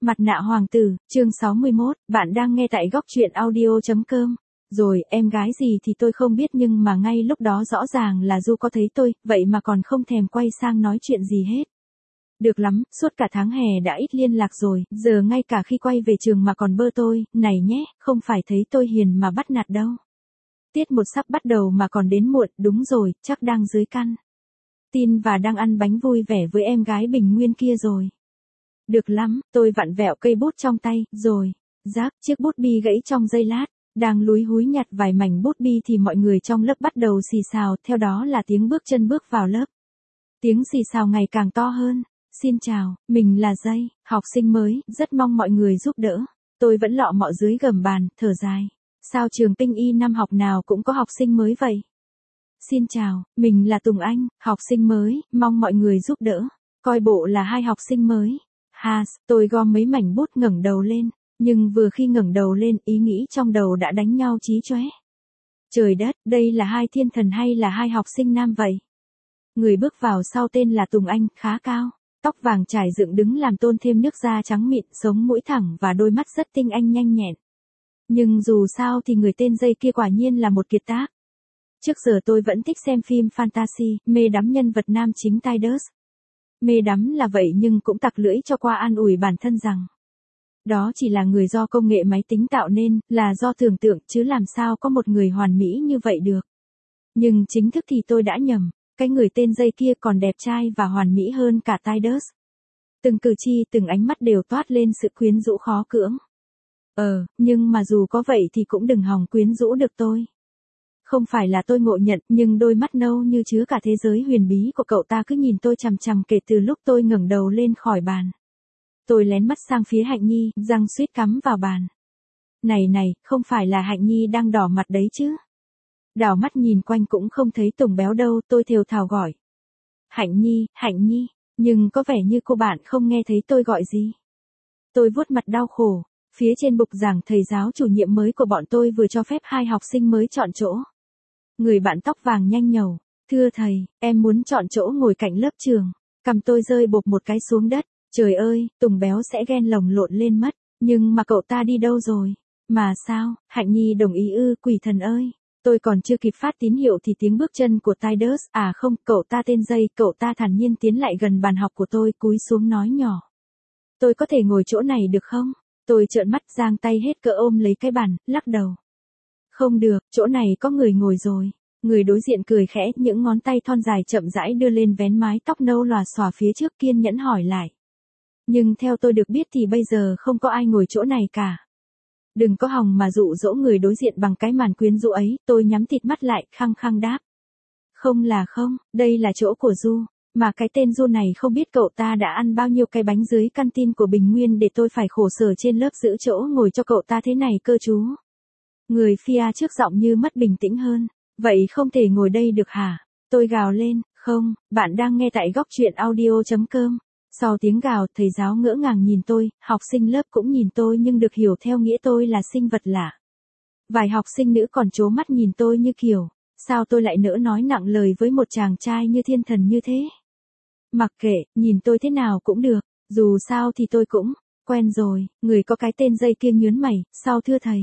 Mặt nạ hoàng tử, chương 61, bạn đang nghe tại góc truyện audio.com. Rồi, em gái gì thì tôi không biết nhưng mà ngay lúc đó rõ ràng là Du có thấy tôi, vậy mà còn không thèm quay sang nói chuyện gì hết. Được lắm, suốt cả tháng hè đã ít liên lạc rồi, giờ ngay cả khi quay về trường mà còn bơ tôi, này nhé, không phải thấy tôi hiền mà bắt nạt đâu. Tiết một sắp bắt đầu mà còn đến muộn, đúng rồi, chắc đang dưới căn tin và đang ăn bánh vui vẻ với em gái Bình Nguyên kia rồi. Được lắm, tôi vặn vẹo cây bút trong tay, rồi, rác, chiếc bút bi gãy trong giây lát, đang lúi húi nhặt vài mảnh bút bi thì mọi người trong lớp bắt đầu xì xào, theo đó là tiếng bước chân bước vào lớp. Tiếng xì xào ngày càng to hơn. Xin chào, mình là Dây, học sinh mới, rất mong mọi người giúp đỡ. Tôi vẫn lọ mọ dưới gầm bàn, thở dài. Sao trường Tinh Y năm học nào cũng có học sinh mới vậy? Xin chào, mình là Tùng Anh, học sinh mới, mong mọi người giúp đỡ. Coi bộ là hai học sinh mới. Tôi gom mấy mảnh bút ngẩng đầu lên, nhưng vừa khi ngẩng đầu lên ý nghĩ trong đầu đã đánh nhau chí chóe. Trời đất, đây là hai thiên thần hay là hai học sinh nam vậy? Người bước vào sau tên là Tùng Anh, khá cao, tóc vàng trải dựng đứng làm tôn thêm nước da trắng mịn, sống mũi thẳng và đôi mắt rất tinh anh nhanh nhẹn. Nhưng dù sao thì người tên Dây kia quả nhiên là một kiệt tác. Trước giờ tôi vẫn thích xem phim fantasy, mê đắm nhân vật nam chính Tidus. Mê đắm là vậy nhưng cũng tặc lưỡi cho qua an ủi bản thân rằng đó chỉ là người do công nghệ máy tính tạo nên, là do tưởng tượng chứ làm sao có một người hoàn mỹ như vậy được. Nhưng chính thức thì tôi đã nhầm, cái người tên Dây kia còn đẹp trai và hoàn mỹ hơn cả Tidus. Từng cử chỉ, từng ánh mắt đều toát lên sự quyến rũ khó cưỡng. Nhưng mà dù có vậy thì cũng đừng hòng quyến rũ được tôi. Không phải là tôi ngộ nhận, nhưng đôi mắt nâu như chứa cả thế giới huyền bí của cậu ta cứ nhìn tôi chằm chằm kể từ lúc tôi ngẩng đầu lên khỏi bàn. Tôi lén mắt sang phía Hạnh Nhi, răng suýt cắm vào bàn. Này, không phải là Hạnh Nhi đang đỏ mặt đấy chứ? Đảo mắt nhìn quanh cũng không thấy Tùng Béo đâu, tôi thều thào gọi. Hạnh Nhi, nhưng có vẻ như cô bạn không nghe thấy tôi gọi gì. Tôi vuốt mặt đau khổ, phía trên bục giảng thầy giáo chủ nhiệm mới của bọn tôi vừa cho phép hai học sinh mới chọn chỗ. Người bạn tóc vàng nhanh nhẩu, thưa thầy, em muốn chọn chỗ ngồi cạnh lớp trường. Cầm tôi rơi bộp một cái xuống đất, trời ơi, Tùng Béo sẽ ghen lồng lộn lên mất, nhưng mà cậu ta đi đâu rồi? Mà sao, Hạnh Nhi đồng ý ư, quỷ thần ơi. Tôi còn chưa kịp phát tín hiệu thì tiếng bước chân của Tidus, không, cậu ta tên Dây, cậu ta thản nhiên tiến lại gần bàn học của tôi, cúi xuống nói nhỏ. Tôi có thể ngồi chỗ này được không? Tôi trợn mắt giang tay hết cỡ ôm lấy cái bàn, lắc đầu. Không được, chỗ này có người ngồi rồi. Người đối diện cười khẽ, những ngón tay thon dài chậm rãi đưa lên vén mái tóc nâu lòa xòa phía trước, kiên nhẫn hỏi lại. Nhưng theo tôi được biết thì bây giờ không có ai ngồi chỗ này cả. Đừng có hòng mà dụ dỗ người đối diện bằng cái màn quyến rũ ấy, tôi nhắm thịt mắt lại, khăng khăng đáp. Không, đây là chỗ của Du. Mà cái tên Du này không biết cậu ta đã ăn bao nhiêu cái bánh dưới căn tin của Bình Nguyên để tôi phải khổ sở trên lớp giữ chỗ ngồi cho cậu ta thế này cơ chú. Người Fia trước giọng như mất bình tĩnh hơn. Vậy không thể ngồi đây được hả? Tôi gào lên, không, bạn đang nghe tại góc truyện audio.com. Sau tiếng gào, thầy giáo ngỡ ngàng nhìn tôi, học sinh lớp cũng nhìn tôi nhưng được hiểu theo nghĩa tôi là sinh vật lạ. Vài học sinh nữ còn trố mắt nhìn tôi như kiểu, sao tôi lại nỡ nói nặng lời với một chàng trai như thiên thần như thế? Mặc kệ, nhìn tôi thế nào cũng được, dù sao thì tôi cũng quen rồi. Người có cái tên Dây kia nhướng mày, sao thưa thầy?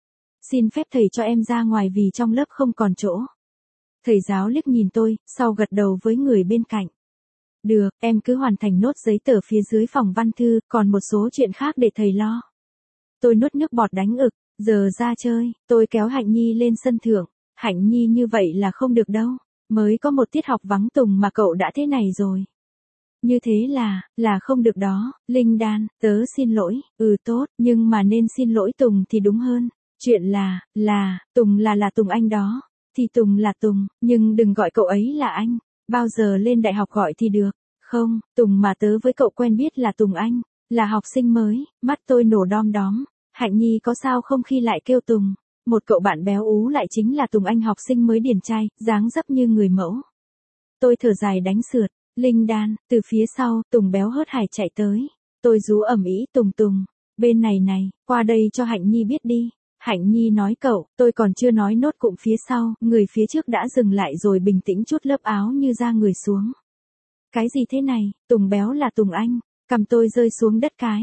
Xin phép thầy cho em ra ngoài vì trong lớp không còn chỗ. Thầy giáo liếc nhìn tôi, sau gật đầu với người bên cạnh. Được, em cứ hoàn thành nốt giấy tờ phía dưới phòng văn thư, còn một số chuyện khác để thầy lo. Tôi nuốt nước bọt đánh ực, giờ ra chơi, tôi kéo Hạnh Nhi lên sân thượng. Hạnh Nhi như vậy là không được đâu, mới có một tiết học vắng Tùng mà cậu đã thế này rồi. Như thế là không được đó, Linh Đan, tớ xin lỗi, tốt, nhưng mà nên xin lỗi Tùng thì đúng hơn. Chuyện là, Tùng là Tùng Anh đó, thì Tùng là Tùng, nhưng đừng gọi cậu ấy là anh, bao giờ lên đại học gọi thì được. Không, Tùng mà tớ với cậu quen biết là Tùng Anh, là học sinh mới, mắt tôi nổ đom đóm. Hạnh Nhi có sao không khi lại kêu Tùng? Một cậu bạn béo ú lại chính là Tùng Anh học sinh mới điển trai, dáng dấp như người mẫu. Tôi thở dài đánh sượt, Linh Đan, từ phía sau, Tùng béo hớt hải chạy tới. Tôi rú ầm ĩ Tùng, bên này, qua đây cho Hạnh Nhi biết đi. Hạnh Nhi nói cậu, tôi còn chưa nói nốt cụm phía sau, người phía trước đã dừng lại rồi bình tĩnh trút lớp áo như ra người xuống. Cái gì thế này, Tùng béo là Tùng Anh, cầm tôi rơi xuống đất cái.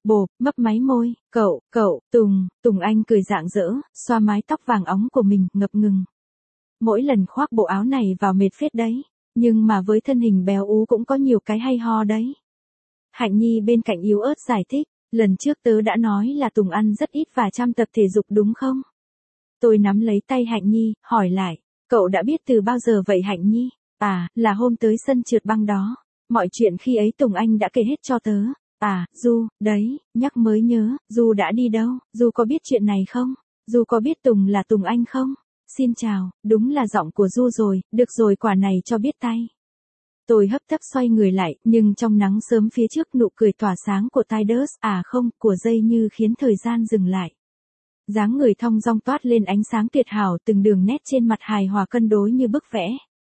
bộp, mấp máy môi, cậu, Tùng Anh cười rạng rỡ, xoa mái tóc vàng óng của mình, ngập ngừng. Mỗi lần khoác bộ áo này vào mệt phết đấy, nhưng mà với thân hình béo ú cũng có nhiều cái hay ho đấy. Hạnh Nhi bên cạnh yếu ớt giải thích, lần trước tớ đã nói là Tùng ăn rất ít và chăm tập thể dục đúng không? Tôi nắm lấy tay Hạnh Nhi, hỏi lại, cậu đã biết từ bao giờ vậy Hạnh Nhi? À, là hôm tới sân trượt băng đó. Mọi chuyện khi ấy Tùng Anh đã kể hết cho tớ. À, Du, đấy, nhắc mới nhớ, Du đã đi đâu? Du có biết chuyện này không? Du có biết Tùng là Tùng Anh không? Xin chào, đúng là giọng của Du rồi, được rồi quả này cho biết tay. Tôi hấp tấp xoay người lại, nhưng trong nắng sớm phía trước nụ cười tỏa sáng của Tidus, của dây như khiến thời gian dừng lại. Dáng người thong dong toát lên ánh sáng tuyệt hảo, từng đường nét trên mặt hài hòa cân đối như bức vẽ.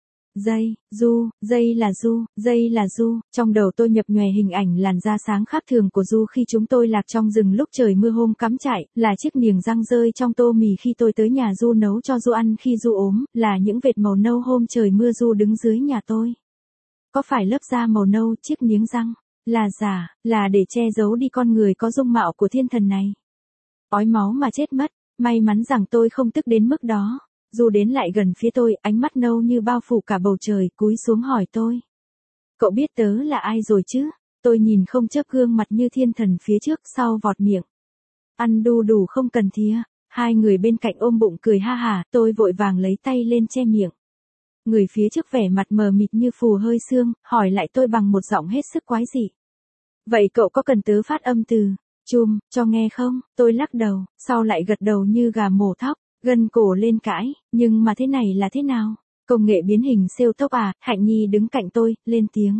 Dây là Du, trong đầu tôi nhập nhòe hình ảnh làn da sáng khác thường của Du khi chúng tôi lạc trong rừng lúc trời mưa hôm cắm trại, là chiếc niềng răng rơi trong tô mì khi tôi tới nhà Du nấu cho Du ăn khi Du ốm, là những vệt màu nâu hôm trời mưa Du đứng dưới nhà tôi. Có phải lớp da màu nâu chiếc niếng răng, là giả, là để che giấu đi con người có dung mạo của thiên thần này? Ói máu mà chết mất, may mắn rằng tôi không tức đến mức đó. Du đến lại gần phía tôi, ánh mắt nâu như bao phủ cả bầu trời, cúi xuống hỏi tôi. Cậu biết tớ là ai rồi chứ? Tôi nhìn không chớp gương mặt như thiên thần phía trước sau vọt miệng. Ăn đu đủ không cần thìa. Hai người bên cạnh ôm bụng cười ha hả, tôi vội vàng lấy tay lên che miệng. Người phía trước vẻ mặt mờ mịt như phù hơi sương, hỏi lại tôi bằng một giọng hết sức quái dị. Vậy cậu có cần tớ phát âm từ cho nghe không? Tôi lắc đầu, sau lại gật đầu như gà mổ thóc, gân cổ lên cãi, nhưng mà thế này là thế nào? Công nghệ biến hình siêu tốc à? Hạnh Nhi đứng cạnh tôi, lên tiếng.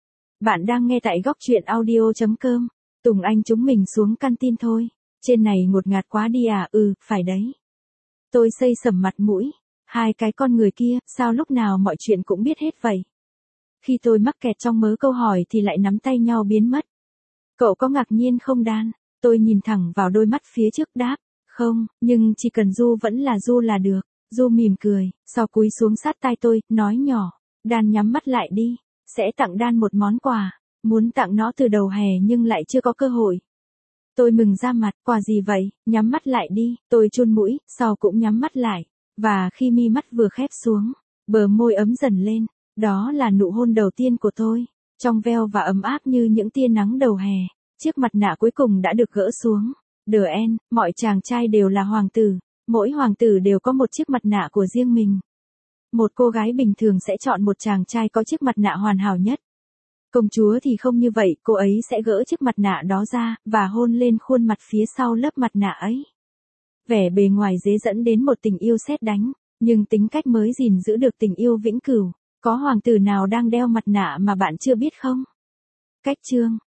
Bạn đang nghe tại góc truyện audio.com. Tùng Anh chúng mình xuống canteen thôi. Trên này ngột ngạt quá đi à? Phải đấy. Tôi xây sẩm mặt mũi. Hai cái con người kia, sao lúc nào mọi chuyện cũng biết hết vậy? Khi tôi mắc kẹt trong mớ câu hỏi thì lại nắm tay nhau biến mất. Cậu có ngạc nhiên không Đan? Tôi nhìn thẳng vào đôi mắt phía trước đáp. Không, nhưng chỉ cần Du vẫn là Du là được. Du mỉm cười, sau cúi xuống sát tai tôi, nói nhỏ. Đan nhắm mắt lại đi. Sẽ tặng Đan một món quà. Muốn tặng nó từ đầu hè nhưng lại chưa có cơ hội. Tôi mừng ra mặt, quà gì vậy? Nhắm mắt lại đi. Tôi chun mũi, sau cũng nhắm mắt lại. Và khi mi mắt vừa khép xuống, bờ môi ấm dần lên. Đó là nụ hôn đầu tiên của tôi. Trong veo và ấm áp như những tia nắng đầu hè. Chiếc mặt nạ cuối cùng đã được gỡ xuống. Mọi chàng trai đều là hoàng tử. Mỗi hoàng tử đều có một chiếc mặt nạ của riêng mình. Một cô gái bình thường sẽ chọn một chàng trai có chiếc mặt nạ hoàn hảo nhất. Công chúa thì không như vậy, cô ấy sẽ gỡ chiếc mặt nạ đó ra, và hôn lên khuôn mặt phía sau lớp mặt nạ ấy. Vẻ bề ngoài dễ dẫn đến một tình yêu sét đánh, nhưng tính cách mới gìn giữ được tình yêu vĩnh cửu. Có hoàng tử nào đang đeo mặt nạ mà bạn chưa biết không? Cách chương